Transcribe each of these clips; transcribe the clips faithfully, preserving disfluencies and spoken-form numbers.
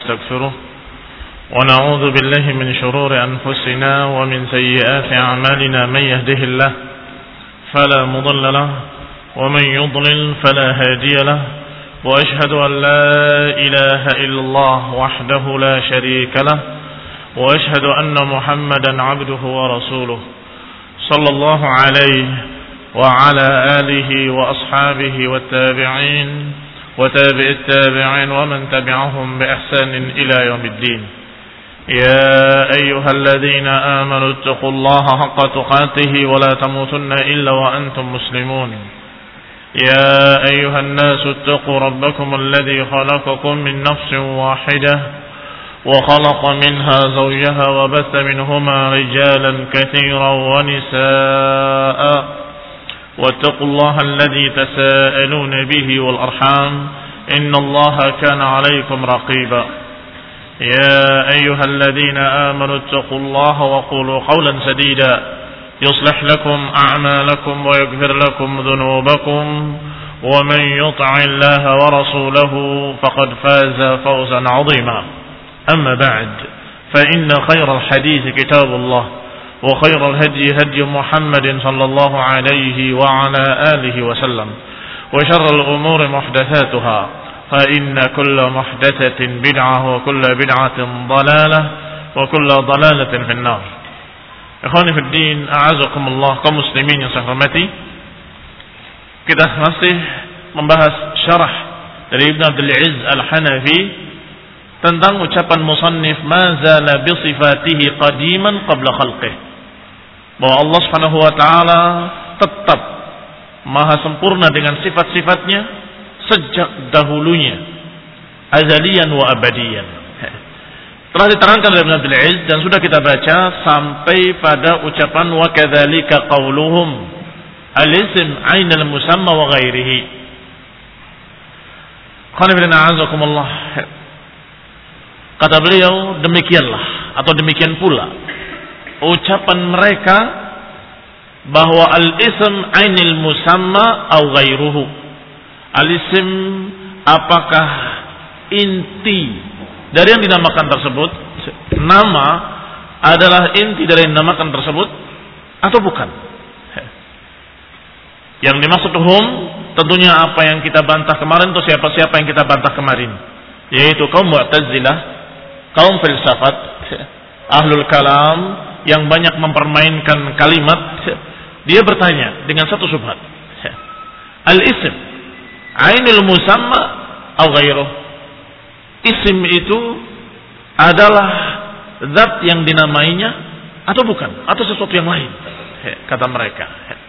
ونستغفره ونعوذ بالله من شرور أنفسنا ومن سيئات أعمالنا. من يهده الله فلا مضل له ومن يضلل فلا هادي له وأشهد أن لا إله إلا الله وحده لا شريك له وأشهد أن محمدا عبده ورسوله صلى الله عليه وعلى آله وأصحابه والتابعين وتابع التابعين ومن تبعهم بإحسان إلى يوم الدين. يا أيها الذين آمنوا اتقوا الله حق تقاته ولا تموتن إلا وأنتم مسلمون. يا أيها الناس اتقوا ربكم الذي خلقكم من نفس واحدة وخلق منها زوجها وبث منهما رجالا كثيرا ونساء واتقوا الله الذي تساءلون به والأرحام إن الله كان عليكم رقيبا. يا أيها الذين آمنوا اتقوا الله وقولوا قولا سديدا يصلح لكم أعمالكم ويغفر لكم ذنوبكم ومن يطع الله ورسوله فقد فاز فوزا عظيما. أما بعد فإن خير الحديث كتاب الله وخير الهدي هدي محمد صلى الله عليه وعلى آله وسلم وشر الأمور محدثاتها فإن كل محدثة بدعة وكل بدعة ضلالة وكل ضلالة في النار. Ikhwani fi din, a'azakumullah, kaum muslimin yang saya hormati. Kita masih membahas syarah dari Ibn Abdul Aziz Al-Hanafi tentang ucapan musannif ma zala bi sifatihi qadiman qabla khalqih, bahwa Allah Subhanahu wa taala tetap maha sempurna dengan sifat-sifatnya sejak dahulunya, azaliyan wa abadiyan. Telah diterangkan oleh Ibn Abdul Aziz dan sudah kita baca sampai pada ucapan wa kadzalika qauluhum al-ism ainal musamma wa ghairihi. Qala bin a'azakumullah, kata beliau demikianlah atau demikian pula ucapan mereka bahwa al-ism ainil musamma au ghairuhu. Al-ism apakah inti dari yang dinamakan tersebut, nama adalah inti dari yang dinamakan tersebut atau bukan? Yang dimaksud hum tentunya apa yang kita bantah kemarin, atau siapa-siapa yang kita bantah kemarin, yaitu kaum Mu'tazilah, kaum filsafat, ahlul kalam yang banyak mempermainkan kalimat. Dia bertanya dengan satu syubhat, al-ism ainul musamma au ghairuh. Isim itu adalah zat yang dinamainya atau bukan, atau sesuatu yang lain, kata mereka.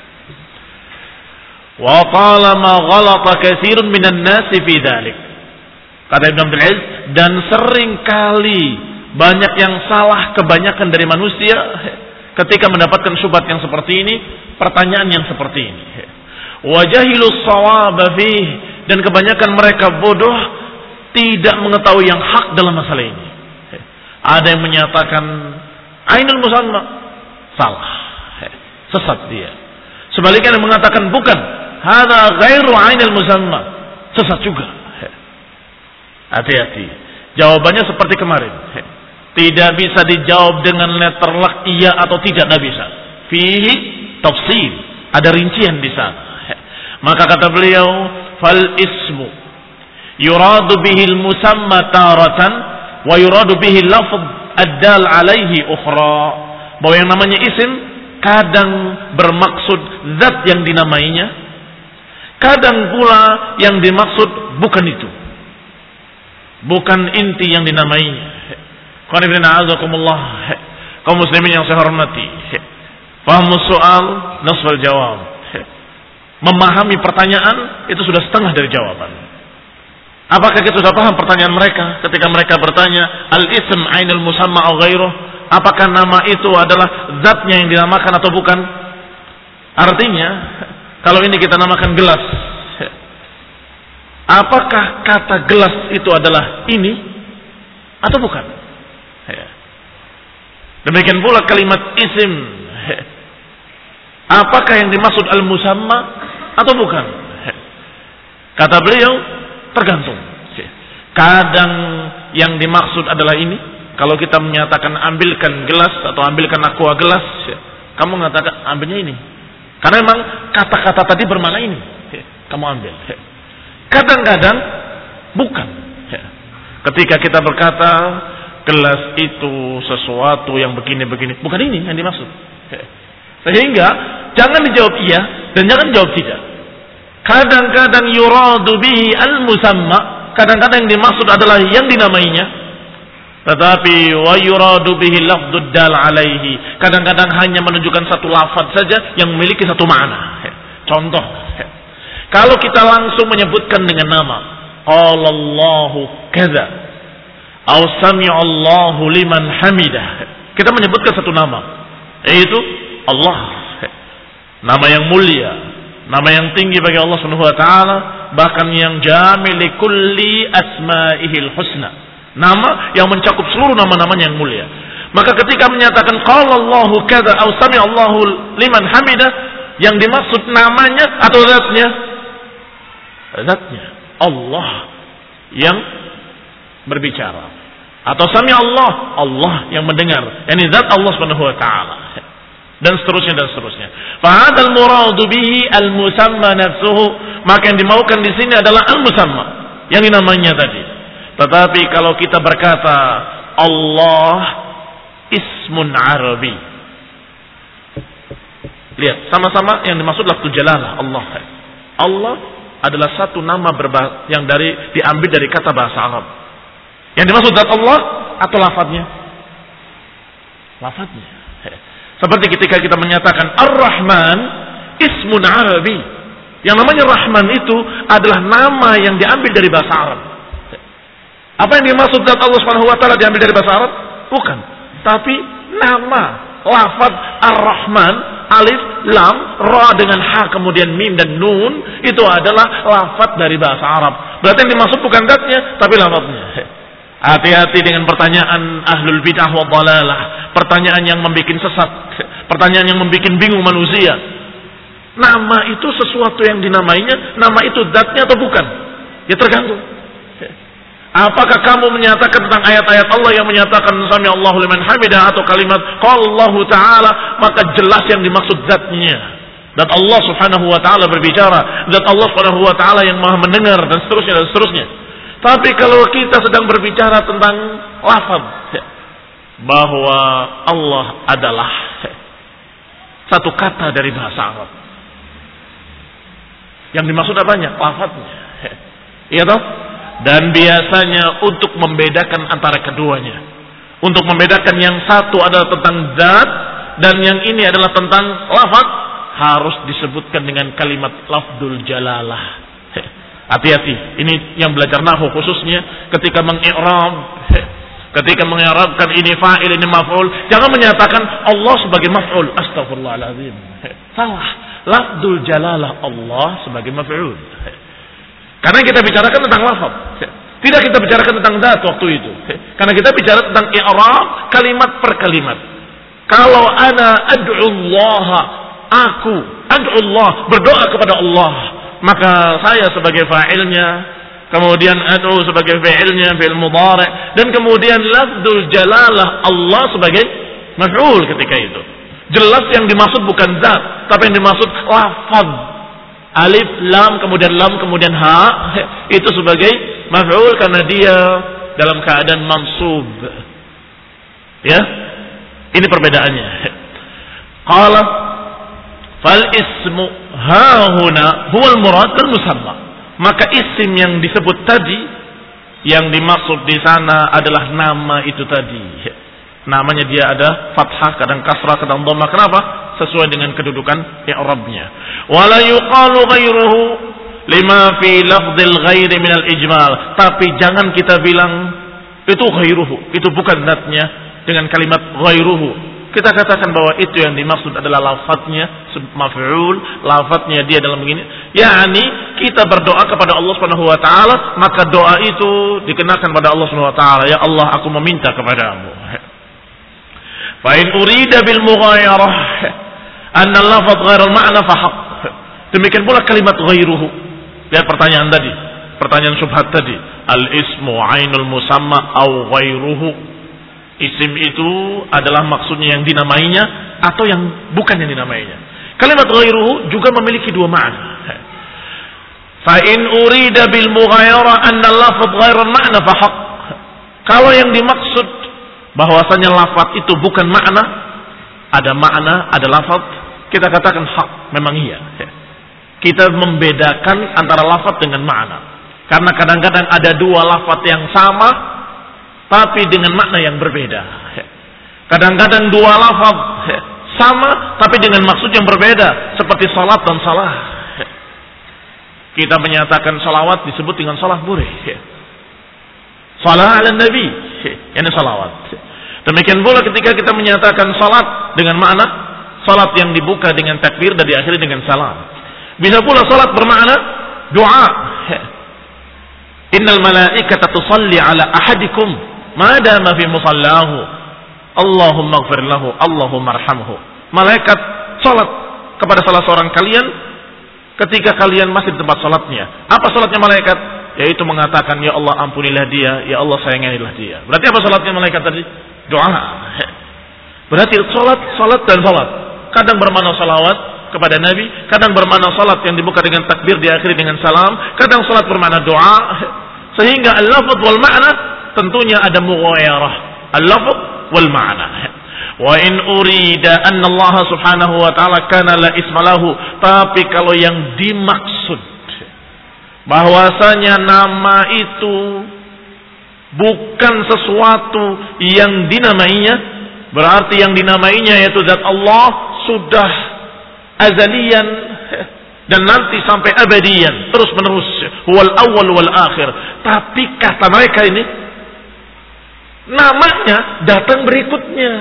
Wa qala ma ghalata katsirun minan nasi fi dzalik. Kata Ibnu Abdul Aziz, dan sering kali banyak yang salah kebanyakan dari manusia ketika mendapatkan syubhat yang seperti ini, pertanyaan yang seperti ini. Wa jahilus shawaba fih, dan kebanyakan mereka bodoh, tidak mengetahui yang hak dalam masalah ini. Ada yang menyatakan ainul musamma, salah, sesat dia. Sebaliknya yang mengatakan bukan, hadza ghairu ainul musamma, sesat juga. Hati-hati. Jawabannya seperti kemarin. Tidak bisa dijawab dengan letter luck iya atau tidak, tidak bisa. Fihi tafsil, ada rincian di sana. Maka kata beliau, fal ismu yuradu bihil musamma taratan wa yuradu bihil lafz ad-dal alaihi ukhra. Bahwa yang namanya isim kadang bermaksud zat yang dinamainya, kadang pula yang dimaksud bukan itu, bukan inti yang dinamainya. Qul inna a'udzukumullah, kaum muslimin yang saya hormati, fahamus soal nasfal jawab. Memahami pertanyaan itu sudah setengah dari jawaban. Apakah kita sudah paham pertanyaan mereka ketika mereka bertanya al-ism ainul musamma au ghairuh? Apakah nama itu adalah zatnya yang dinamakan atau bukan? Artinya, kalau ini kita namakan gelas, apakah kata gelas itu adalah ini atau bukan? Demikian pula kalimat isim, apakah yang dimaksud al-musamma atau bukan? Kata beliau, tergantung. Kadang yang dimaksud adalah ini? Kalau kita menyatakan ambilkan gelas atau ambilkan aqua gelas, ya, kamu mengatakan ambilnya ini. Karena memang kata-kata tadi bermakna ini. Ya, kamu ambil. Ya. Kadang-kadang bukan. Ya. Ketika kita berkata gelas itu sesuatu yang begini-begini, bukan ini yang dimaksud. Ya. Sehingga jangan dijawab iya dan jangan dijawab tidak. Kadang-kadang yuradu bihi al-musamma, kadang-kadang yang dimaksud adalah yang dinamainya. Tetapi wa yuradu bihi lafdud dal alaihi, kadang-kadang hanya menunjukkan satu lafaz saja yang memiliki satu makna. Contoh, kalau kita langsung menyebutkan dengan nama qala Allahu kadza atau sami'a Allahu liman hamidah, kita menyebutkan satu nama, yaitu Allah, nama yang mulia, nama yang tinggi bagi Allah Subhanahu wa taala, bahkan yang jami' li kulli asma'ihil husna, nama yang mencakup seluruh nama-namanya yang mulia. Maka ketika menyatakan qala Allahu kadza atau sami'a Allahu liman hamidah, yang dimaksud namanya atau zatnya? Zatnya Allah yang berbicara, atau sami'a Allah, Allah yang mendengar, yakni zat Allah Subhanahu wa taala, dan seterusnya dan seterusnya. Fa hadzal muradu bihi al-musamma nafsuhu, maka yang dimaukan di sini adalah al-musamma, yang dinamainya tadi. Tetapi kalau kita berkata Allah ismun Arabi, lihat sama-sama yang dimaksud lafzul jalalah Allah. Allah adalah satu nama berbahasa yang dari diambil dari kata bahasa Arab. Yang dimaksud zat Allah atau lafadznya? Lafadznya. Seperti ketika kita menyatakan Ar-Rahman ismun Arabi, yang namanya Rahman itu adalah nama yang diambil dari bahasa Arab. Apa yang dimaksud zat Allah Subhanahu wa taala diambil dari bahasa Arab? Bukan, tapi nama, lafaz Ar-Rahman, alif, lam, ra dengan ha kemudian mim dan nun, itu adalah lafaz dari bahasa Arab. Berarti yang dimaksud bukan zatnya, tapi lafaznya. Hati-hati dengan pertanyaan ahlul bidah wa dhalalah, pertanyaan yang membuat sesat, pertanyaan yang membuat bingung manusia. Nama itu sesuatu yang dinamainya, nama itu zatnya atau bukan? Ya tergantung. Apakah kamu menyatakan tentang ayat-ayat Allah yang menyatakan sami Allahu liman hamidah atau kalimat qala Allah taala, maka jelas yang dimaksud zatnya. Zat Allah Subhanahu wa taala berbicara, zat Allah Subhanahu wa taala yang Maha mendengar, dan seterusnya dan seterusnya. Tapi kalau kita sedang berbicara tentang lafaz bahwa Allah adalah satu kata dari bahasa Arab, yang dimaksud apanya? Lafaznya. Iya toh? Dan biasanya untuk membedakan antara keduanya, untuk membedakan yang satu adalah tentang zat dan yang ini adalah tentang lafaz, harus disebutkan dengan kalimat lafdzul jalalah. Hati-hati, ini yang belajar nahwu khususnya ketika mengi'rab, ketika mengi'rabkan ini fa'il ini maf'ul, jangan menyatakan Allah sebagai maf'ul. Astagfirullahaladzim, salah. Lafdzul jalalah Allah sebagai maf'ul. Karena kita bicarakan tentang lafaz, tidak kita bicarakan tentang zat waktu itu. Karena kita bicara tentang i'rab kalimat per kalimat. Kalau ana ad'u Allah, aku ad'u Allah, berdoa kepada Allah, maka saya sebagai fa'ilnya, kemudian ad'u sebagai fi'ilnya, fi'il mudhari', dan kemudian lafdzul jalalah Allah sebagai maf'ul ketika itu. Jelas yang dimaksud bukan zat, tapi yang dimaksud lafaz. Alif, lam, kemudian lam, kemudian ha, itu sebagai maf'ul karena dia dalam keadaan mansub. Ya, ini perbedaannya. Qala fal ismu hahuna huwal murad dan musamma. Maka isim yang disebut tadi, yang dimaksud di sana adalah nama itu tadi. Namanya dia ada fathah, kadang kasrah, kadang dhammah. Kenapa? Sesuai dengan kedudukan i'rabnya. Wala yuqalu ghairuhu lima fi lafdzil ghairi minal ijmal. Tapi jangan kita bilang itu ghairuhu, itu bukan zatnya dengan kalimat ghairuhu. Kita katakan bahwa itu yang dimaksud adalah lafadznya maf'ul, lafadznya dia dalam begini. yakni kita berdoa kepada Allah Subhanahu wa taala, maka doa itu dikenakan pada Allah Subhanahu wa taala. Ya Allah, aku meminta kepadamu. Fa in urida bil mughayarah anna lafadz ghairal ma'na fa haqq. Demikian pula kalimat ghairuhu. Lihat pertanyaan tadi. pertanyaan syubhat tadi, al-ismu ainul musamma au ghairuhu. Isim itu adalah maksudnya yang dinamainya atau yang bukan yang dinamainya. Kalimat ghairuhu juga memiliki dua makna. Fa in urida bil mughayara anna al-lafdh ghairu al-ma'na fa haqq. Kalau yang dimaksud bahwasanya lafaz itu bukan makna, ada makna, ada lafaz, kita katakan hak, memang iya. Kita membedakan antara lafaz dengan makna. Karena kadang-kadang ada dua lafaz yang sama tapi dengan makna yang berbeda. Kadang-kadang dua lafaz sama tapi dengan maksud yang berbeda, seperti salat dan salah. Kita menyatakan salawat disebut dengan salat boleh. Salat ala nabi, ini salawat. Demikian pula ketika kita menyatakan salat dengan makna salat yang dibuka dengan takbir dan diakhiri dengan salam. Bisa pula salat bermakna doa. Innal malaikata tusalli ala ahadikum ma dama fi musallahu. Allahumma ighfir lahu, Allahumma arhamhu. Malaikat salat kepada salah seorang kalian ketika kalian masih di tempat salatnya. Apa salatnya malaikat? Yaitu mengatakan, ya Allah ampunilah dia, ya Allah sayangilah dia. Berarti apa salatnya malaikat tadi? Doa. Berarti salat, salat dan salat. Kadang bermakna salawat kepada Nabi, kadang bermakna salat yang dibuka dengan takbir diakhiri dengan salam, kadang salat bermakna doa. Sehingga al-lafz wal ma'na tentunya ada mughayarah. Al-lafz wal ma'na. Wa in urida anna Allah Subhanahu wa taala kana la ismalahu, tapi kalau yang dimaksud bahwasanya nama itu bukan sesuatu yang dinamainya, berarti yang dinamainya yaitu zat Allah sudah azalian dan nanti sampai abadian, terus menerus, wal awal wal akhir. Tapi kata mereka ini namanya datang berikutnya.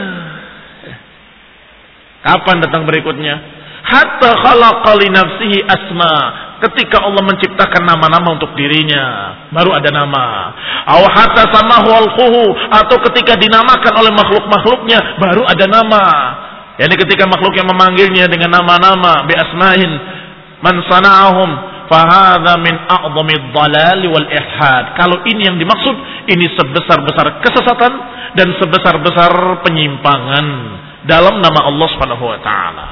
Kapan datang berikutnya? Hatta khalaqa li nafsihi asma. Ketika Allah menciptakan nama-nama untuk dirinya, baru ada nama. Aw hatta samahu al-khuhu, atau ketika dinamakan oleh makhluk-makhluknya, baru ada nama. Yani ketika makhluk yang memanggilnya dengan nama-nama bi asmahin man sana'ahum fa hadza min a'dhamid dhalal wal ihad. Kalau ini yang dimaksud, ini sebesar-besar kesesatan dan sebesar-besar penyimpangan dalam nama Allah Subhanahu wa taala.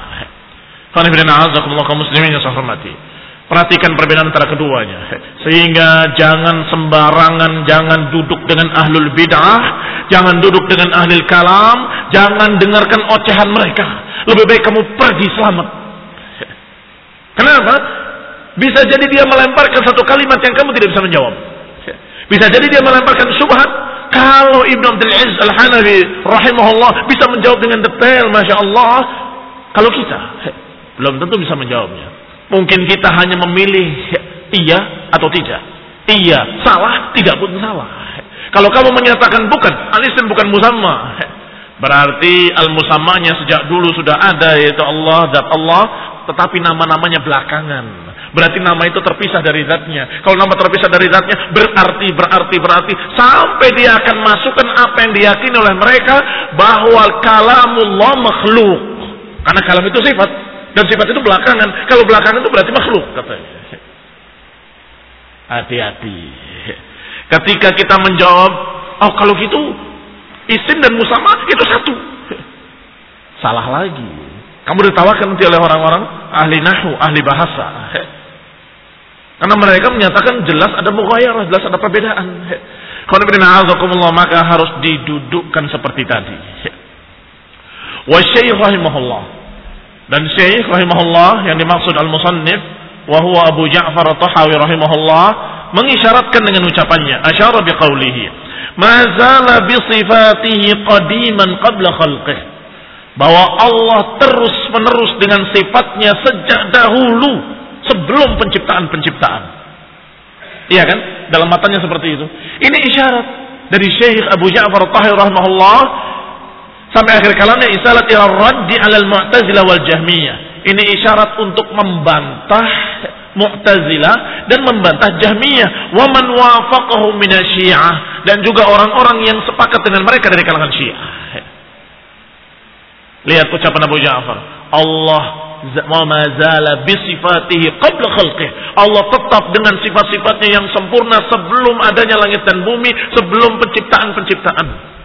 Kaum muslimin yang saya hormati, perhatikan perbedaan antara keduanya, sehingga jangan sembarangan, jangan duduk dengan ahlul bid'ah, jangan duduk dengan ahlul kalam, jangan dengarkan ocehan mereka. Lebih baik kamu pergi selamat. Kenapa? Bisa jadi dia melemparkan satu kalimat yang kamu tidak bisa menjawab. Bisa jadi dia melemparkan syubhat. Kalau Ibnu Abdul Aziz Al-Hanafi rahimahullah bisa menjawab dengan detail, masya Allah. Kalau kita belum tentu bisa menjawabnya. Mungkin kita hanya memilih iya atau tidak. Iya, salah, tidak pun salah. Kalau kamu menyatakan bukan, al-ism bukan musamma, berarti al-musammanya sejak dulu sudah ada, yaitu Allah, zat Allah, tetapi nama-namanya belakangan. Berarti nama itu terpisah dari zatnya. Kalau nama terpisah dari zatnya, berarti, berarti, berarti, sampai dia akan masukkan apa yang diyakini oleh mereka, bahwa kalamullah makhluk. Karena kalam itu sifat. Dan sifat itu belakangan. Kalau belakangan itu berarti makhluk, katanya. Hati-hati. Ketika kita menjawab, oh kalau gitu isim dan musamma itu satu. Salah lagi. Kamu ditawarkan nanti oleh orang-orang ahli nahwu, ahli bahasa. Karena mereka menyatakan jelas ada mughayarah, jelas ada perbedaan. Maka harus didudukkan seperti tadi. Wa syekh rahimahullah, dan syekh rahimahullah yang dimaksud al-musannif wa huwa Abu Ja'far at-Tahawi rahimahullah mengisyaratkan dengan ucapannya, asyara biqaulihi ma zala bi sifatihi qadiman qabla khalqih, bahwa Allah terus menerus dengan sifatnya sejak dahulu sebelum penciptaan-penciptaan. Iya kan? Dalam matanya seperti itu. Ini isyarat dari Syekh Abu Ja'far at-Tahawi rahimahullah sampai akhir kalamnya, isalat ila raddi 'alal Mu'tazilah wal Jahmiyah. Ini isyarat untuk membantah Mu'tazilah dan membantah Jahmiyah, wa man wafaqahum minasyiah, dan juga orang-orang yang sepakat dengan mereka dari kalangan Syiah. Lihat ucapan Abu Ja'far, Allah wa ma zala bi sifatihi qabla khalqih. Allah tetap dengan sifat-sifatnya yang sempurna sebelum adanya langit dan bumi, sebelum penciptaan-penciptaan.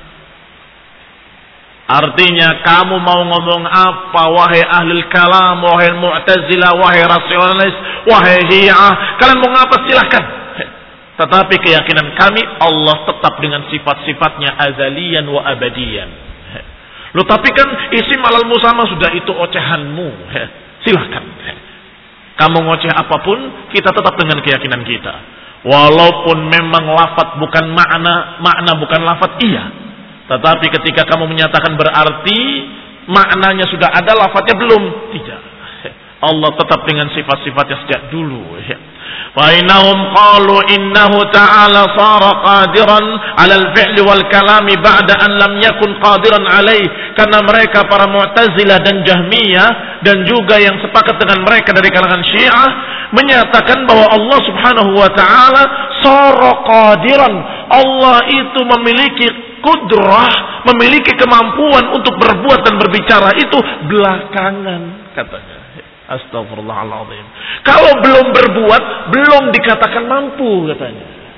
Artinya kamu mau ngomong apa wahai ahlul kalam, wahai mu'tazilah, wahai rasionalis, wahai syiah, kalian mau ngapa silahkan. Tetapi keyakinan kami Allah tetap dengan sifat-sifatnya azalian wa abadian. Loh tapi kan isim alal musamma sudah itu ocehanmu. Silahkan. Kamu ngoceh apapun, kita tetap dengan keyakinan kita. Walaupun memang lafaz bukan makna, makna bukan lafaz, iya. Tetapi ketika kamu menyatakan berarti maknanya sudah ada, lafaznya belum. Tidak. Allah tetap dengan sifat-sifatnya sejak dulu. فإنهم قالوا إنه تعالى صار قادرا على الفعل والكلام بعد أن لم يكن قادرا عليه. Karena mereka para Mu'tazilah dan Jahmiyah dan juga yang sepakat dengan mereka dari kalangan Syiah menyatakan bahwa Allah Subhanahu wa taala sara qadiran. Allah itu memiliki kudrah, memiliki kemampuan untuk berbuat dan berbicara itu belakangan katanya. Astagfirullahaladzim. Kalau belum berbuat, belum dikatakan mampu katanya.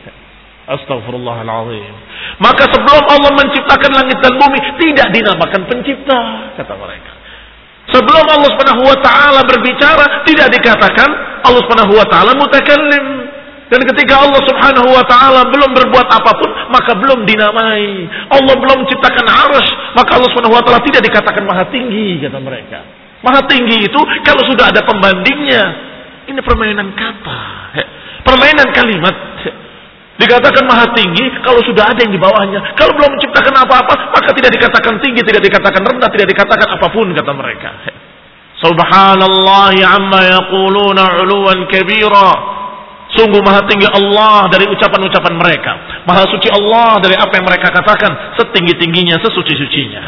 Astagfirullahaladzim. Maka sebelum Allah menciptakan langit dan bumi, tidak dinamakan pencipta, kata mereka. Sebelum Allah Subhanahu wa taala berbicara, tidak dikatakan Allah Subhanahu wa taala mutakallim. Dan ketika Allah Subhanahu wa taala belum berbuat apapun, maka belum dinamai. Allah belum menciptakan arsy, maka Allah Subhanahu wa taala tidak dikatakan maha tinggi, kata mereka. Maha tinggi itu kalau sudah ada pembandingnya. Ini permainan kata, permainan kalimat. Dikatakan maha tinggi kalau sudah ada yang di bawahnya. Kalau belum menciptakan apa-apa, maka tidak dikatakan tinggi, tidak dikatakan rendah, tidak dikatakan apapun, kata mereka. Subhanallah amma yaquluna 'uluwan kabira. Sungguh maha tinggi Allah dari ucapan-ucapan mereka. Maha suci Allah dari apa yang mereka katakan, setinggi-tingginya, sesuci-sucinya.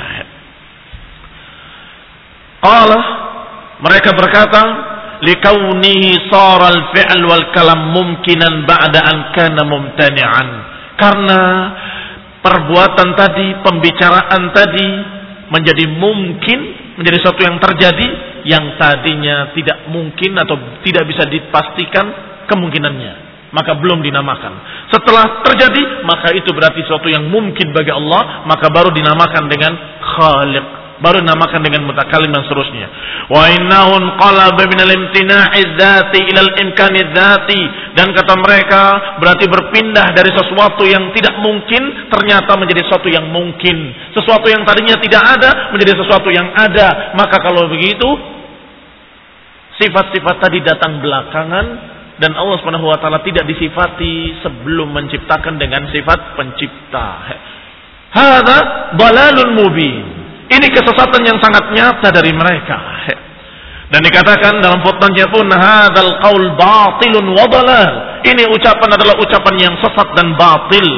Allah, mereka berkata, likaunihi saral fi'l wal kalam mumkinan ba'da an kana mumtani'an. Karena perbuatan tadi, pembicaraan tadi menjadi mungkin, menjadi sesuatu yang terjadi yang tadinya tidak mungkin atau tidak bisa dipastikan kemungkinannya, maka belum dinamakan. Setelah terjadi, maka itu berarti sesuatu yang mungkin bagi Allah, maka baru dinamakan dengan Khaliq, baru dinamakan dengan mutakallim dan seterusnya. Wa innahu qalaba min al-imtina'i dzati ila al-imkani dzati. Dan kata mereka berarti berpindah dari sesuatu yang tidak mungkin ternyata menjadi sesuatu yang mungkin. Sesuatu yang tadinya tidak ada menjadi sesuatu yang ada. Maka kalau begitu sifat-sifat tadi datang belakangan dan Allah Subhanahu wa taala tidak disifati sebelum menciptakan dengan sifat pencipta. Hadza dalalun mubin. Ini kesesatan yang sangat nyata dari mereka. Dan dikatakan dalam futnahnya pun hadzal qaul batilun wa dalal. Ini ucapan adalah ucapan yang sesat dan batil.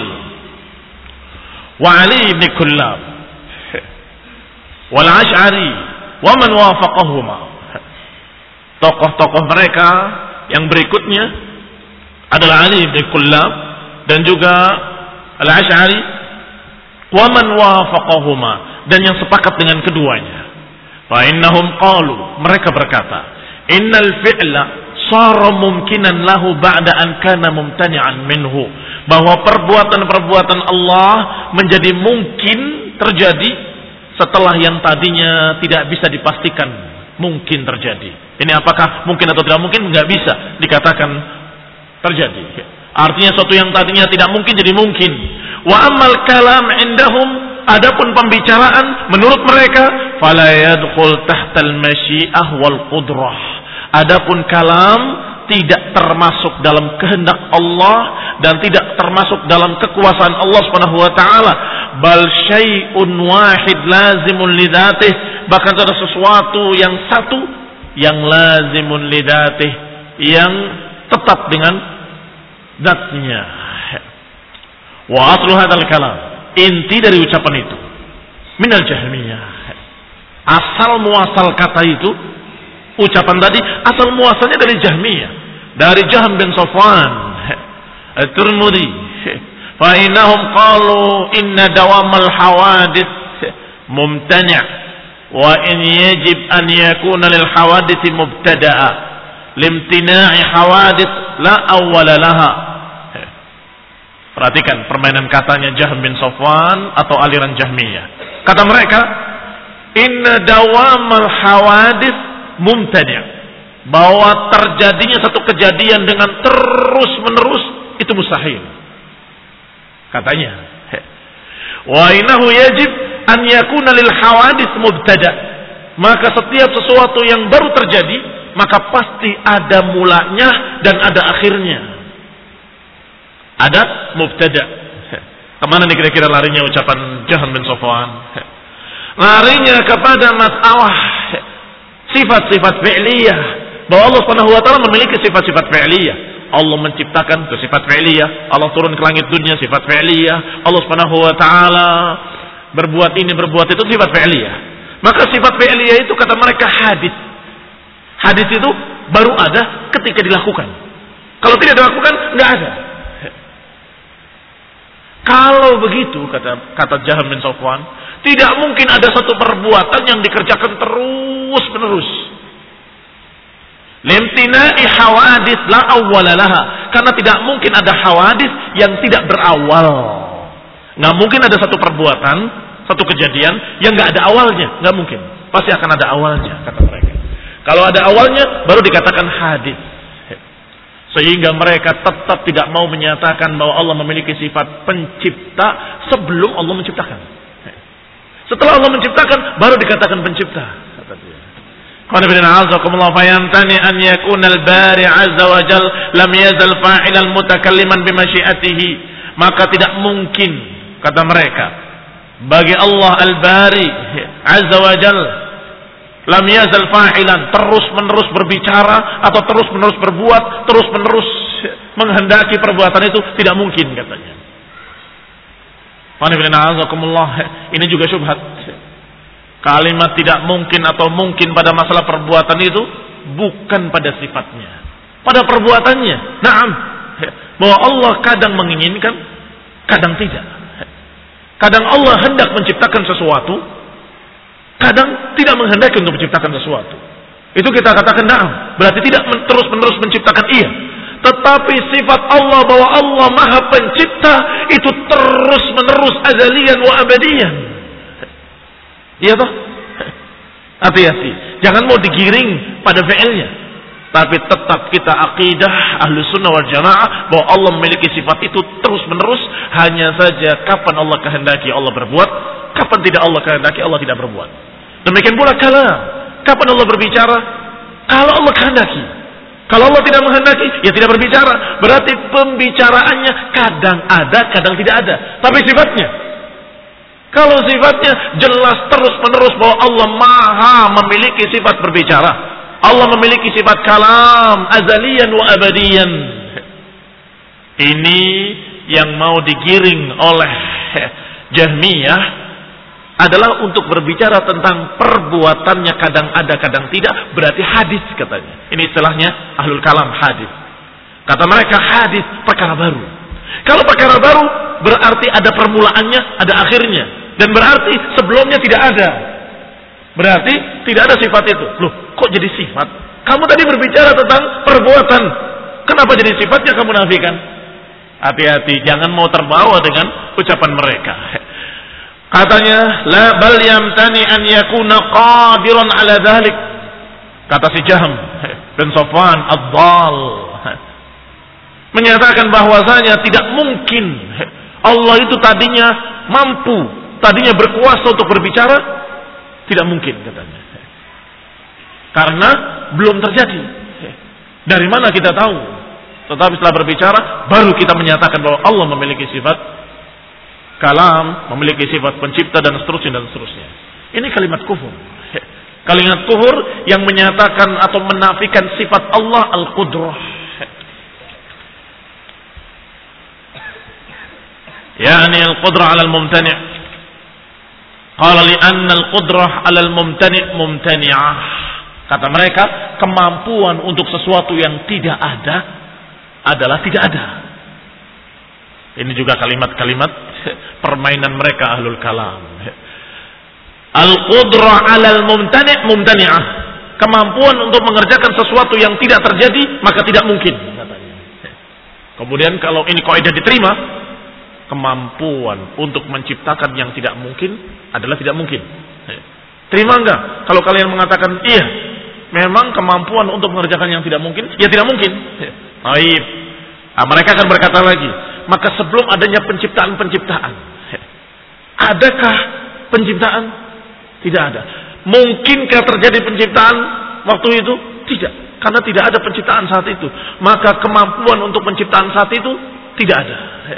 Wa Ali bin Kullab wal Asy'ari wa man wafaqahuma. Tokoh-tokoh mereka yang berikutnya adalah Ali bin Kullab dan juga Al-Asy'ari wa man wafaqahuma, dan yang sepakat dengan keduanya. Fa innahum qalu, mereka berkata, innal fi'la sara mumkinan lahu ba'da an kana mumtani'an minhu, bahwa perbuatan-perbuatan Allah menjadi mungkin terjadi setelah yang tadinya tidak bisa dipastikan mungkin terjadi. Ini apakah mungkin atau tidak mungkin, enggak bisa dikatakan terjadi. Artinya sesuatu yang tadinya tidak mungkin jadi mungkin. Wa ammal kalam indahum, adapun pembicaraan menurut mereka, fala yadkhul tahtal masyiah wal qudrah. Adapun kalam tidak termasuk dalam kehendak Allah dan tidak termasuk dalam kekuasaan Allah Subhanahu wa taala, bal syai'un wahid lazimun li dzatihi, bahkan ada sesuatu yang satu yang lazimun li dzatihi, yang tetap dengan zatnya. Wa aslu hadzal kalam, inti dari ucapan itu minal Jahmiyah. Asal muasal kata itu, ucapan tadi asal muasalnya dari Jahmiyah, dari Jahm bin Safwan At-Tirmidzi. Fa innahum qalu inna dawamal hawadits mumtani'. wa in yajib an yakuna lil hawadits mubtada'a limtina'i hawadits la awwala laha. Perhatikan permainan katanya Jahm bin Safwan atau aliran Jahmiyah. Kata mereka, inna dawamal hawadits mumtani', bahwa terjadinya satu kejadian dengan terus menerus itu mustahil. Katanya, wa innahu yajib an yakuna lil hawadits mubtada', maka setiap sesuatu yang baru terjadi maka pasti ada mulanya dan ada akhirnya. Ada mubtada'. Kemana nih kira-kira larinya ucapan Jahm bin Safwan? Larinya kepada masalah sifat-sifat fi'liyah, bahwa Allah Subhanahu wa taala memiliki sifat-sifat fi'liyah. Allah menciptakan itu sifat fi'liyah, Allah turun ke langit dunia sifat fi'liyah, Allah Subhanahu wa taala berbuat ini berbuat itu sifat fi'liyah. Maka sifat fi'liyah itu kata mereka hadis. Hadis itu baru ada ketika dilakukan. Kalau tidak dilakukan enggak ada. Kalau begitu kata kata Jahm bin Safwan, tidak mungkin ada satu perbuatan yang dikerjakan terus menerus. Limtina'i hawadits la awwala laha, karena tidak mungkin ada hawadits yang tidak berawal. Nggak mungkin ada satu perbuatan, satu kejadian yang nggak ada awalnya, nggak mungkin. Pasti akan ada awalnya kata mereka. Kalau ada awalnya baru dikatakan hadis. Sehingga mereka tetap tidak mau menyatakan bahwa Allah memiliki sifat pencipta sebelum Allah menciptakan. Setelah Allah menciptakan baru dikatakan pencipta. Qul inna a'udzubikumullah fayamtani an yakuna al-bari 'azza wa jal lam yazal fa'ilan mutakalliman bi masyiatihi. Maka tidak mungkin kata mereka bagi Allah al-bari 'azza wa jal lam yazal fa'ilan, terus menerus berbicara atau terus menerus berbuat, terus menerus menghendaki perbuatan itu tidak mungkin katanya. Ini juga syubhat. Kalimat tidak mungkin atau mungkin pada masalah perbuatan itu bukan pada sifatnya, pada perbuatannya. Naam, bahwa Allah kadang menginginkan, kadang tidak. Kadang Allah hendak menciptakan sesuatu, kadang tidak menghendaki untuk menciptakan sesuatu. Itu kita katakan na'am, berarti tidak terus-menerus menciptakan, iya. Tetapi sifat Allah bahwa Allah Maha Pencipta itu terus-menerus azalian wa abadian. Iya toh? Hati-hati, jangan mau digiring pada fi'ilnya. Tapi tetap kita akidah Ahlus Sunnah wal Jamaah bahwa Allah memiliki sifat itu terus-menerus. Hanya saja kapan Allah kehendaki Allah berbuat, kapan tidak Allah kehendaki Allah tidak berbuat. Demikian pula kalam. Kapan Allah berbicara? Kalau Allah kehendaki. Kalau Allah tidak menghendaki, ya tidak berbicara. Berarti pembicaraannya kadang ada, kadang tidak ada. Tapi sifatnya, kalau sifatnya jelas terus-menerus bahwa Allah Maha memiliki sifat berbicara. Allah memiliki sifat kalam azalian wa abadian. Ini yang mau digiring oleh Jahmiyah adalah untuk berbicara tentang perbuatannya kadang ada kadang tidak, berarti hadis katanya. Ini istilahnya ahlul kalam, hadis. Kata mereka hadis perkara baru. Kalau perkara baru berarti ada permulaannya, ada akhirnya, dan berarti sebelumnya tidak ada. Berarti tidak ada sifat itu. Loh, kok jadi sifat? Kamu tadi berbicara tentang perbuatan, kenapa jadi sifatnya kamu nafikan? Hati-hati, jangan mau terbawa dengan ucapan mereka. Katanya, la bal yamtani an yakuna qadiran ala dhalik. Kata si Jahm bin Safwan ad-dhal, menyatakan bahwasanya tidak mungkin Allah itu tadinya mampu, tadinya berkuasa untuk berbicara, tidak mungkin katanya. Karena belum terjadi. Dari mana kita tahu? Tetapi setelah berbicara baru kita menyatakan bahwa Allah memiliki sifat kalam, memiliki sifat pencipta dan seterusnya dan seterusnya. Ini kalimat kufur. Kalimat kufur yang menyatakan atau menafikan sifat Allah al-qudrah. Yani al-qudrah 'ala al-mumtani'. Qala li anna al-qudrah 'ala al-mumtani' mumtani'ah. Kata mereka, kemampuan untuk sesuatu yang tidak ada adalah tidak ada. Ini juga kalimat-kalimat permainan mereka ahlul kalam. Al-qudrah 'alal mumtani' mumtani'ah. Kemampuan untuk mengerjakan sesuatu yang tidak terjadi maka tidak mungkin katanya. Kemudian kalau ini kaidah diterima, kemampuan untuk menciptakan yang tidak mungkin adalah tidak mungkin. Terima enggak kalau kalian mengatakan iya, memang kemampuan untuk mengerjakan yang tidak mungkin, ya tidak mungkin. Baik. Nah, mereka akan berkata lagi, maka sebelum adanya penciptaan-penciptaan, adakah penciptaan? Tidak ada. Mungkinkah terjadi penciptaan waktu itu? Tidak. Karena tidak ada penciptaan saat itu. Maka kemampuan untuk penciptaan saat itu tidak ada.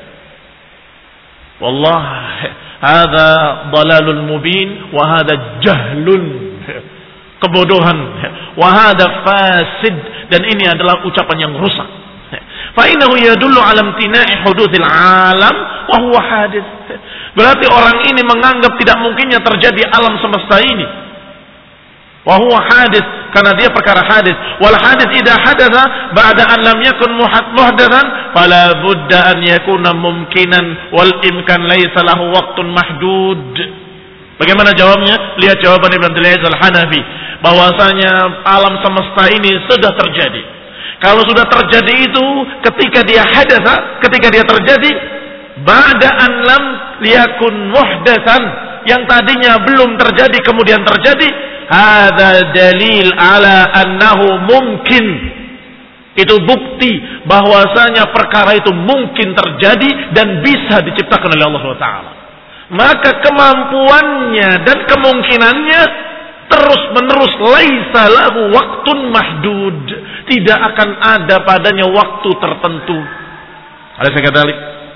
Wallah, hadza dalalul mubin wa hadza jahlun. Kebodohan. Wa hadza fasid, dan ini adalah ucapan yang rusak. Fa innahu yadullu 'ala imtina'i hudutsil 'alam wa huwa hadits. Berarti orang ini menganggap tidak mungkinnya terjadi alam semesta ini. Wa huwa hadits, karena dia perkara hadits. Wal hadits idza hadatsa ba'da an lam yakun muhdatsan fala budda an yakuna mumkinan wal imkan laysa lahu waqtun mahdud. Bagaimana jawabnya? Lihat jawaban Ibnu Abdul Aziz Al-Hanafi, bahwasanya alam semesta ini sudah terjadi. Kalau sudah terjadi itu ketika dia hadatsa, ketika dia terjadi, ba'da an lam yakun muhdatsan, yang tadinya belum terjadi kemudian terjadi, hadza dalil ala annahu mungkin. Itu bukti bahwasanya perkara itu mungkin terjadi dan bisa diciptakan oleh Allah subhanahu wa taala. Maka kemampuannya dan kemungkinannya terus menerus, laisa lahu waqtun mahdud, tidak akan ada padanya waktu tertentu. Ada sekadalik.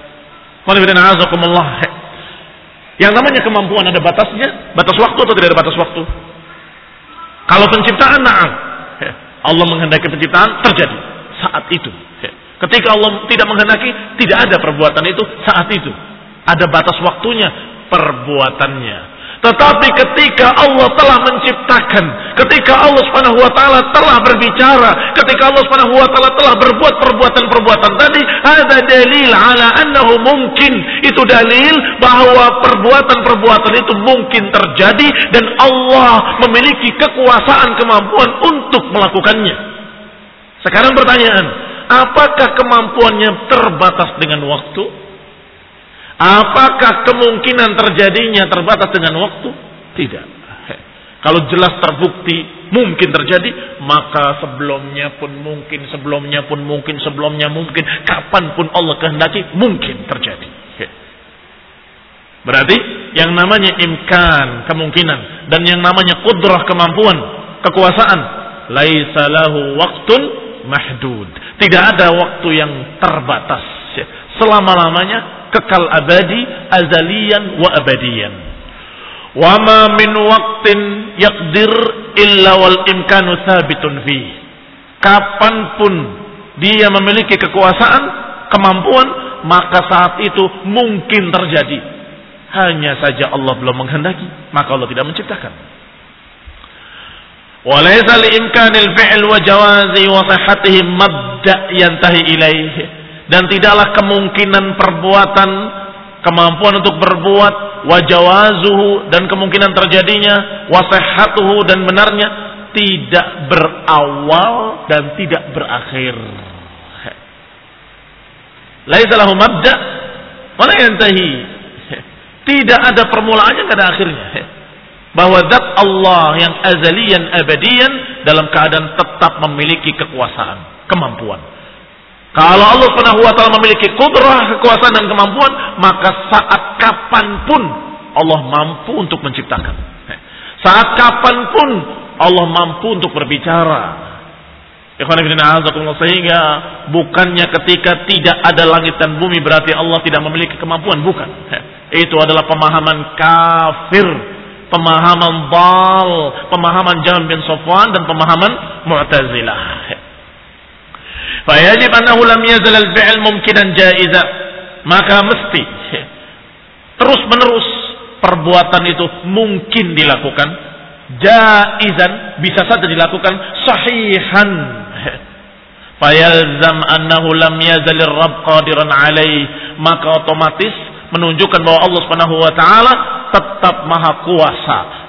Yang namanya kemampuan ada batasnya, batas waktu atau tidak ada batas waktu? Kalau penciptaan, na'am, Allah menghendaki penciptaan terjadi saat itu. Ketika Allah tidak menghendaki, tidak ada perbuatan itu saat itu. Ada batas waktunya perbuatannya. Tetapi ketika Allah telah menciptakan, ketika Allah Subhanahu wa taala telah berbicara, ketika Allah Subhanahu wa taala telah berbuat perbuatan-perbuatan tadi, ada dalil ala annahu mungkin. Itu dalil bahwa perbuatan-perbuatan itu mungkin terjadi dan Allah memiliki kekuasaan, kemampuan untuk melakukannya. Sekarang pertanyaan, apakah kemampuannya terbatas dengan waktu? Apakah kemungkinan terjadinya terbatas dengan waktu? Tidak. Kalau jelas terbukti mungkin terjadi, maka sebelumnya pun mungkin, sebelumnya pun mungkin, sebelumnya mungkin, kapanpun Allah kehendaki mungkin terjadi. Berarti yang namanya imkan, kemungkinan, dan yang namanya qudrah, kemampuan, kekuasaan, laisa lahu waqtun mahdud. Tidak ada waktu yang terbatas. Selama-lamanya kekal abadi, azalian wa abadian. Wa ma min waqtin yaqdir illa wal imkanu thabitun fi. Kapanpun dia memiliki kekuasaan, kemampuan, maka saat itu mungkin terjadi. Hanya saja Allah belum menghendaki, maka Allah tidak menciptakan. Wa laysa li imkanil fi'l wa jawazi wa sihhatihi mabda' yantahi ilaihi. Dan tidaklah kemungkinan perbuatan, kemampuan untuk berbuat, wajawazuhu, dan kemungkinan terjadinya, wasihhatuhu, dan benarnya, tidak berawal dan tidak berakhir. Laisa lahu mabda' wala yantahi. Tidak ada permulaannya, tidak ada akhirnya. Bahwa zat Allah yang azalian abadian dalam keadaan tetap memiliki kekuasaan, kemampuan. Kalau Allah Subhanahu wa taala memiliki kudrah, kekuasaan dan kemampuan, maka saat kapanpun Allah mampu untuk menciptakan. Saat kapanpun Allah mampu untuk berbicara. Sehingga bukannya ketika tidak ada langit dan bumi berarti Allah tidak memiliki kemampuan, bukan. Itu adalah pemahaman kafir, pemahaman dal, pemahaman Jahm bin Safwan dan pemahaman Mu'tazilah. Fayajib annahu lam yazal al-fi'l mumkinan jaiza. Maka mesti terus menerus perbuatan itu mungkin dilakukan, jaizan, bisa saja dilakukan, sahihan. Fayalzam annahu lam yazal ar-rabb qadiran alaih. Maka otomatis menunjukkan bahwa Allah Subhanahu wa taala tetap maha kuasa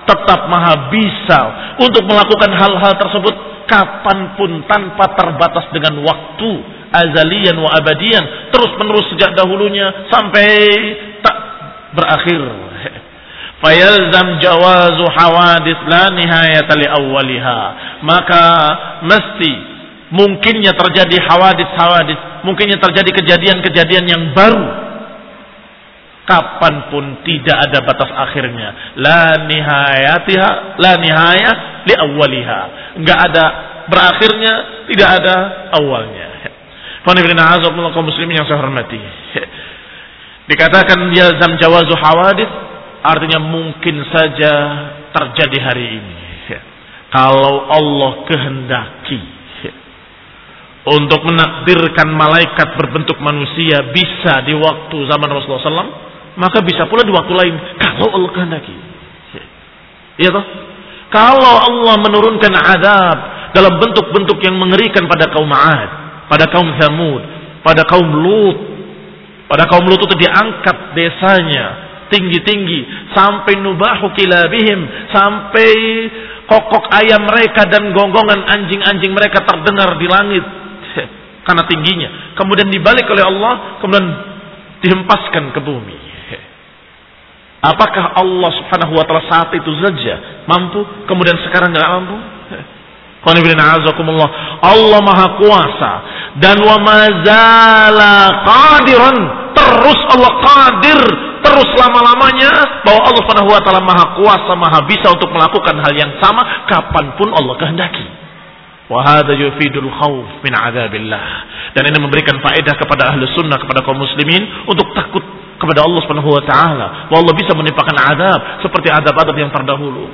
tetap maha bisa untuk melakukan hal-hal tersebut kapanpun tanpa terbatas dengan waktu, azalian wa abadian, terus menerus sejak dahulunya sampai tak berakhir. Fayalzam jawazu hawadits la nihayata li awwaliha, maka mesti mungkinnya terjadi hawadits-hawadits, mungkinnya terjadi kejadian-kejadian yang baru kapanpun, tidak ada batas akhirnya. La nihayatiha, la nihayah li awwaliha, enggak ada berakhirnya, tidak ada awalnya. Qanifina azakumullah kaum muslimin yang saya hormati. Dikatakan yalzam jawazu hawadits, artinya mungkin saja terjadi hari ini. Kalau Allah kehendaki untuk menakdirkan malaikat berbentuk manusia bisa di waktu zaman Rasulullah sallallahu alaihi wasallam, maka bisa pula di waktu lain kalau Allah kehendaki. Iya toh? Kalau Allah menurunkan azab dalam bentuk-bentuk yang mengerikan pada kaum 'Ad, pada kaum Tsamud, pada kaum Lut. Pada kaum Lut itu diangkat desanya tinggi-tinggi sampai nubahu kilabihim, sampai kokok ayam mereka dan gonggongan anjing-anjing mereka terdengar di langit karena tingginya. Kemudian dibalik oleh Allah, kemudian dihempaskan ke bumi. Apakah Allah Subhanahu wa taala saat itu saja mampu, kemudian sekarang enggak mampu? Allah Maha Kuasa dan wa mazala qadiran, terus Allah qadir, terus lama-lamanya bahwa Allah Subhanahu wa taala Maha Kuasa, Maha bisa untuk melakukan hal yang sama kapanpun Allah kehendaki. Wa hadza yufidul khauf min adzabillah, dan ini memberikan faedah kepada ahli sunnah, kepada kaum muslimin untuk takut kepada Allah Subhanahu wa taala, bahwa Allah bisa menimpakan azab seperti azab-azab yang terdahulu.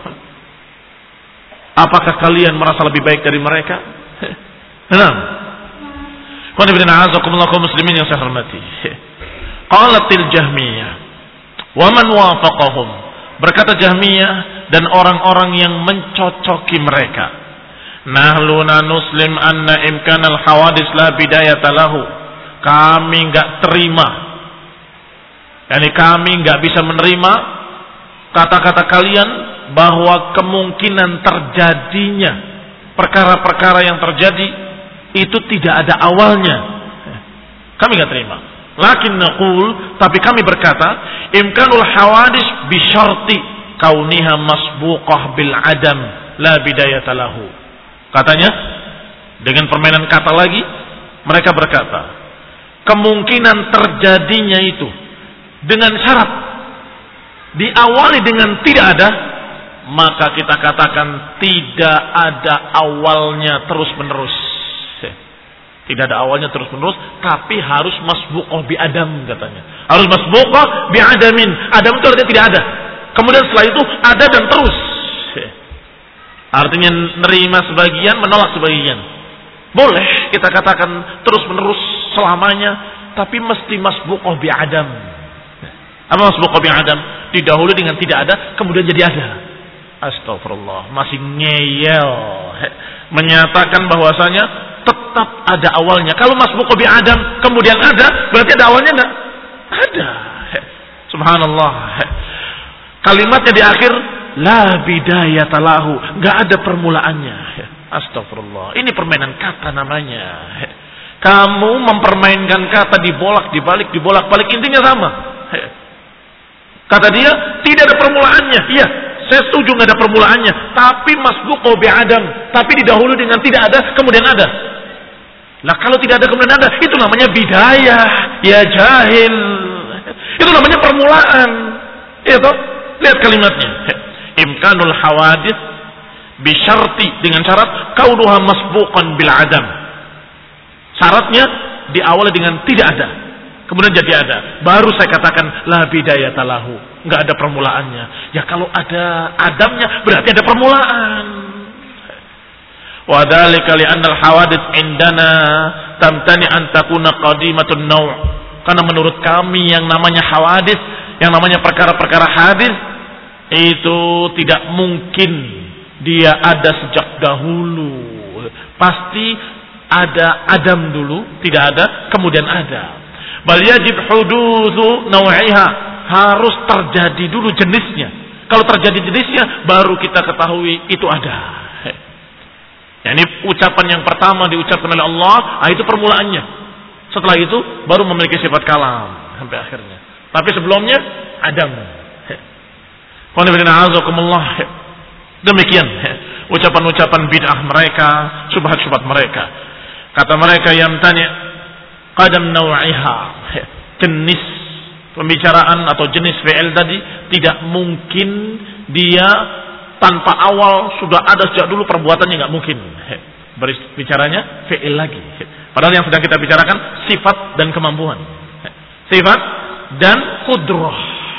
Apakah kalian merasa lebih baik dari mereka? Nah, qanifina azakumullah kaum muslimin yang saya hormati. Qalatil Jahmiyah wa man wafaqahum, berkata Jahmiyah dan orang-orang yang mencocoki mereka, nahluna nuslim anna imkanal hawadis la bidayata lahu, kami enggak terima, yakni kami enggak bisa menerima kata-kata kalian bahwa kemungkinan terjadinya perkara-perkara yang terjadi itu tidak ada awalnya. Kami enggak terima. Lakin naqul, tapi kami berkata, imkanul hawadis bi syarti kauniha masbuqah bil adam la bidayata lahu. Katanya dengan permainan kata lagi, mereka berkata kemungkinan terjadinya itu dengan syarat diawali dengan tidak ada, maka kita katakan tidak ada awalnya terus menerus. Tidak ada awalnya terus menerus, tapi harus masbuqah bi adam, katanya. Harus masbuqah bi adamin. Adam itu artinya tidak ada. Kemudian setelah itu ada dan terus. Artinya nerima sebagian, menolak sebagian. Boleh kita katakan terus menerus selamanya, tapi mesti masbuqah bi adam. Apa masbuqah bi adam? Didahului dengan tidak ada, kemudian jadi ada. Astagfirullah, masih ngeyel menyatakan bahwasanya tetap ada awalnya. Kalau masbuqah bi adam kemudian ada, berarti ada awalnya enggak? Ada. Subhanallah. Kalimatnya di akhir la bidayata lahu, enggak ada permulaannya. Astagfirullah. Ini permainan kata namanya. Kamu mempermainkan kata, dibolak dibalik dibolak balik, intinya sama. Kata dia tidak ada permulaannya. Iya, saya setuju nggak ada permulaannya, tapi masbuqah bi adam, tapi didahului dengan tidak ada kemudian ada. Nah kalau tidak ada kemudian ada, itu namanya bidayah, ya jahil. Itu namanya permulaan. Itu lihat kalimatnya. Imkanul hawadits bi syarti, dengan syarat kaunuha masbuqan bil adam. Syaratnya diawali dengan tidak ada, kemudian jadi ada. Baru saya katakan la bidayata lahu, enggak ada permulaannya. Ya kalau ada adamnya berarti ada permulaan. Wa dzalika li anna al hawadits indana tamtani an takuna qadimatun naw'. Karena menurut kami yang namanya hawadits, yang namanya perkara-perkara hadis itu tidak mungkin dia ada sejak dahulu. Pasti ada adam dulu, tidak ada, kemudian ada. Bal yajib hudutsu naw'iha, harus terjadi dulu jenisnya. Kalau terjadi jenisnya, baru kita ketahui itu ada. Ya, ini ucapan yang pertama diucapkan oleh Allah, ah, itu permulaannya. Setelah itu baru memiliki sifat kalam sampai akhirnya. Tapi sebelumnya Adam. Demikian ucapan-ucapan bid'ah mereka, syubhat-syubhat mereka. Kata mereka yang tanya, qadam naw'iha, jenis pembicaraan atau jenis fi'il tadi tidak mungkin dia tanpa awal sudah ada sejak dulu perbuatannya, nggak mungkin. Bicaranya fi'il lagi. Padahal yang sedang kita bicarakan sifat dan kemampuan. Sifat dan qudrah.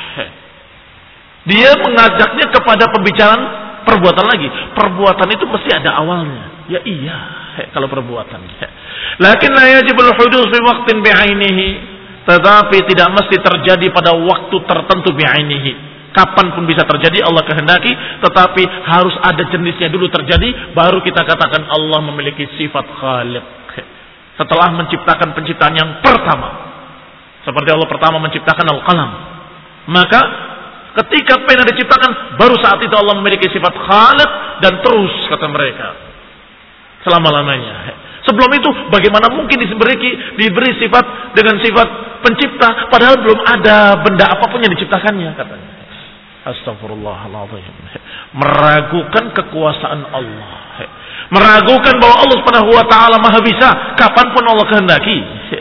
Dia mengajaknya kepada pembicaraan perbuatan lagi. Perbuatan itu mesti ada awalnya. Ya iya, kalau perbuatan. Lakin la yajibul hudus fi waqtin bi'ainihi. Tetapi tidak mesti terjadi pada waktu tertentu bi'ainihi. Kapan pun bisa terjadi, Allah kehendaki, tetapi harus ada jenisnya dulu terjadi, baru kita katakan Allah memiliki sifat khaliq. Setelah menciptakan penciptaan yang pertama, seperti Allah pertama menciptakan al-qalam, maka ketika pena diciptakan, baru saat itu Allah memiliki sifat khaliq, dan terus kata mereka selama-lamanya. Sebelum itu bagaimana mungkin diberi, diberi sifat dengan sifat pencipta, padahal belum ada benda apapun yang diciptakannya, katanya. Astagfirullahaladzim. Meragukan kekuasaan Allah, meragukan bahwa Allah Subhanahu wa taala Maha bisa kapanpun Allah kehendaki.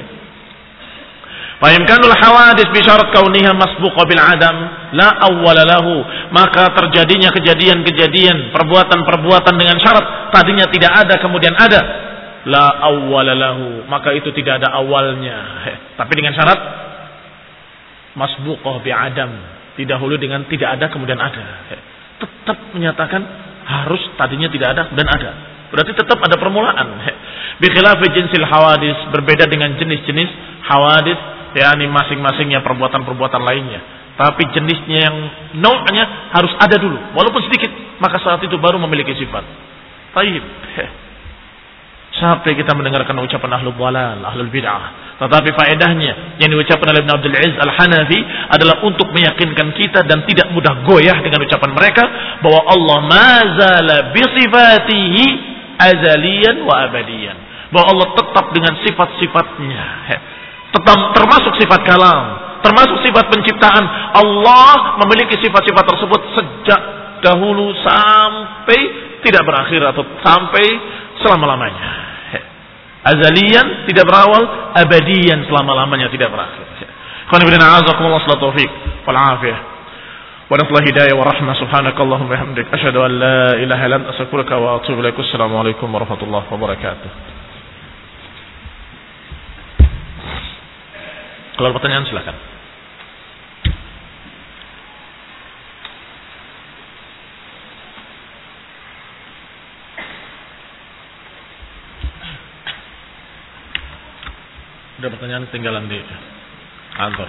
Fa imkanul hawadits bi syarat kauniha masbuqa bil adam la awwala lahu, maka terjadinya kejadian-kejadian, perbuatan-perbuatan dengan syarat tadinya tidak ada kemudian ada, la awwala lahu, maka itu tidak ada awalnya. Tapi dengan syarat masbuqah bi adam, didahului dengan tidak ada kemudian ada. Tetap menyatakan harus tadinya tidak ada dan ada. Berarti tetap ada permulaan. Bi khilafi jinsil hawadis, berbeda dengan jenis-jenis hawadis, yakni masing-masingnya perbuatan-perbuatan lainnya. Tapi jenisnya yang nau'nya harus ada dulu, walaupun sedikit, maka saat itu baru memiliki sifat. Baik. Sampai kita mendengarkan ucapan ahlul dhalal, ahlul bid'ah. Tetapi faedahnya yang diucapkan oleh Ibn Abdul Aziz Al-Hanafi adalah untuk meyakinkan kita dan tidak mudah goyah dengan ucapan mereka bahwa Allah mazala bisifatihi azaliyan wa abadiyan. Bahwa Allah tetap dengan sifat-sifatnya. Tetap termasuk sifat kalam, termasuk sifat penciptaan. Allah memiliki sifat-sifat tersebut sejak dahulu sampai tidak berakhir atau sampai selama-lamanya. Azaliyan tidak berawal, abadiyan selama-lamanya tidak berakhir. Qul inna a'udzubillahi min taufiq wal afiyah. Wa naslahu hidayah wa rahmah subhanakallahumma wa bihamdik asyhadu an la ilaha illa anta astaghfiruka wa atubu ilaik. Assalamu alaikum warahmatullahi wabarakatuh. Kalau ada pertanyaan silakan. Ada pertanyaan ketinggalan di kantor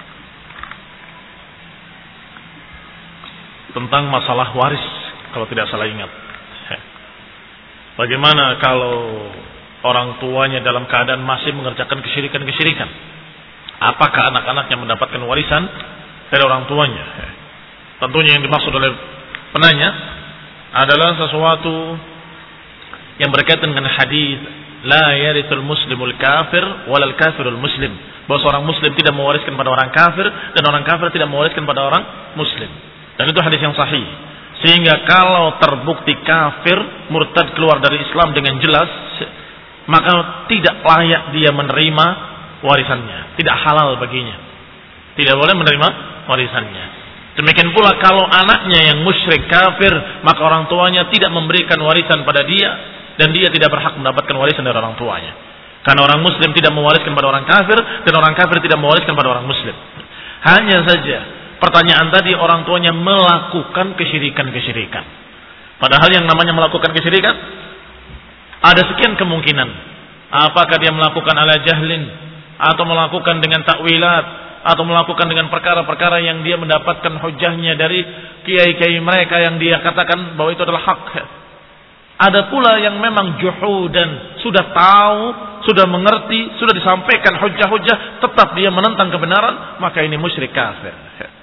tentang masalah waris, kalau tidak salah ingat. Bagaimana kalau orang tuanya dalam keadaan masih mengerjakan kesyirikan-kesyirikan? Apakah anak-anaknya mendapatkan warisan dari orang tuanya? Tentunya yang dimaksud oleh penanya adalah sesuatu yang berkaitan dengan hadis la yarithul muslimul kafir walal kafirul muslim, bahwa seorang muslim tidak mewariskan pada orang kafir dan orang kafir tidak mewariskan pada orang muslim. Dan itu hadis yang sahih. Sehingga kalau terbukti kafir, murtad, keluar dari Islam dengan jelas, maka tidak layak dia menerima warisannya, tidak halal baginya, tidak boleh menerima warisannya. Demikian pula kalau anaknya yang musyrik kafir, maka orang tuanya tidak memberikan warisan pada dia, dan dia tidak berhak mendapatkan warisan dari orang tuanya. Karena orang muslim tidak mewariskan pada orang kafir, dan orang kafir tidak mewariskan pada orang muslim. Hanya saja pertanyaan tadi, orang tuanya melakukan kesyirikan-kesyirikan. Padahal yang namanya melakukan kesyirikan ada sekian kemungkinan. Apakah dia melakukan ala jahlin, atau melakukan dengan takwilat, atau melakukan dengan perkara-perkara yang dia mendapatkan hujahnya dari kiai-kiai mereka yang dia katakan bahwa itu adalah hak. Ada pula yang memang juhudan, sudah tahu, sudah mengerti, sudah disampaikan hujah-hujah, tetap dia menentang kebenaran, maka ini musyrik kafir.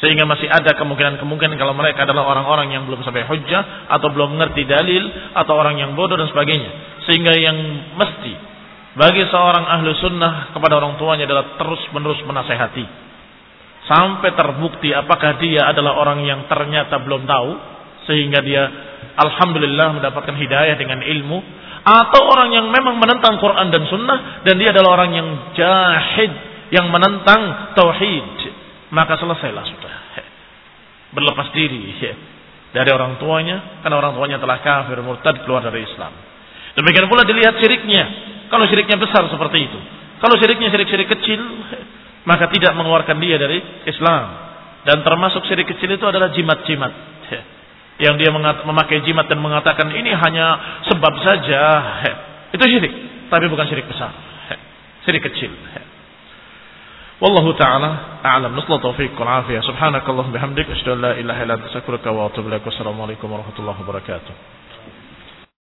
Sehingga masih ada kemungkinan-kemungkinan kalau mereka adalah orang-orang yang belum sampai hujjah atau belum mengerti dalil atau orang yang bodoh dan sebagainya. Sehingga yang mesti bagi seorang ahlu sunnah kepada orang tuanya adalah terus-menerus menasehati sampai terbukti apakah dia adalah orang yang ternyata belum tahu sehingga dia alhamdulillah mendapatkan hidayah dengan ilmu, atau orang yang memang menentang Quran dan sunnah dan dia adalah orang yang jahid, yang menentang tauhid. Maka selesailah sudah, berlepas diri dari orang tuanya, karena orang tuanya telah kafir, murtad, keluar dari Islam. Demikian pula dilihat syiriknya. Kalau syiriknya besar seperti itu, kalau syiriknya syirik-syirik kecil, maka tidak mengeluarkan dia dari Islam. Dan termasuk syirik kecil itu adalah jimat-jimat, yang dia memakai jimat dan mengatakan ini hanya sebab saja. Itu syirik, tapi bukan syirik besar, syirik kecil. Wallahu ta'ala a'lam. Nasallahu taufiq wal afiyah. Subhanakallah bihamdik asyhadu an la ilaha illa anta astaghfiruka wa atubu ilaik. Wassalamu alaikum warahmatullahi wabarakatuh.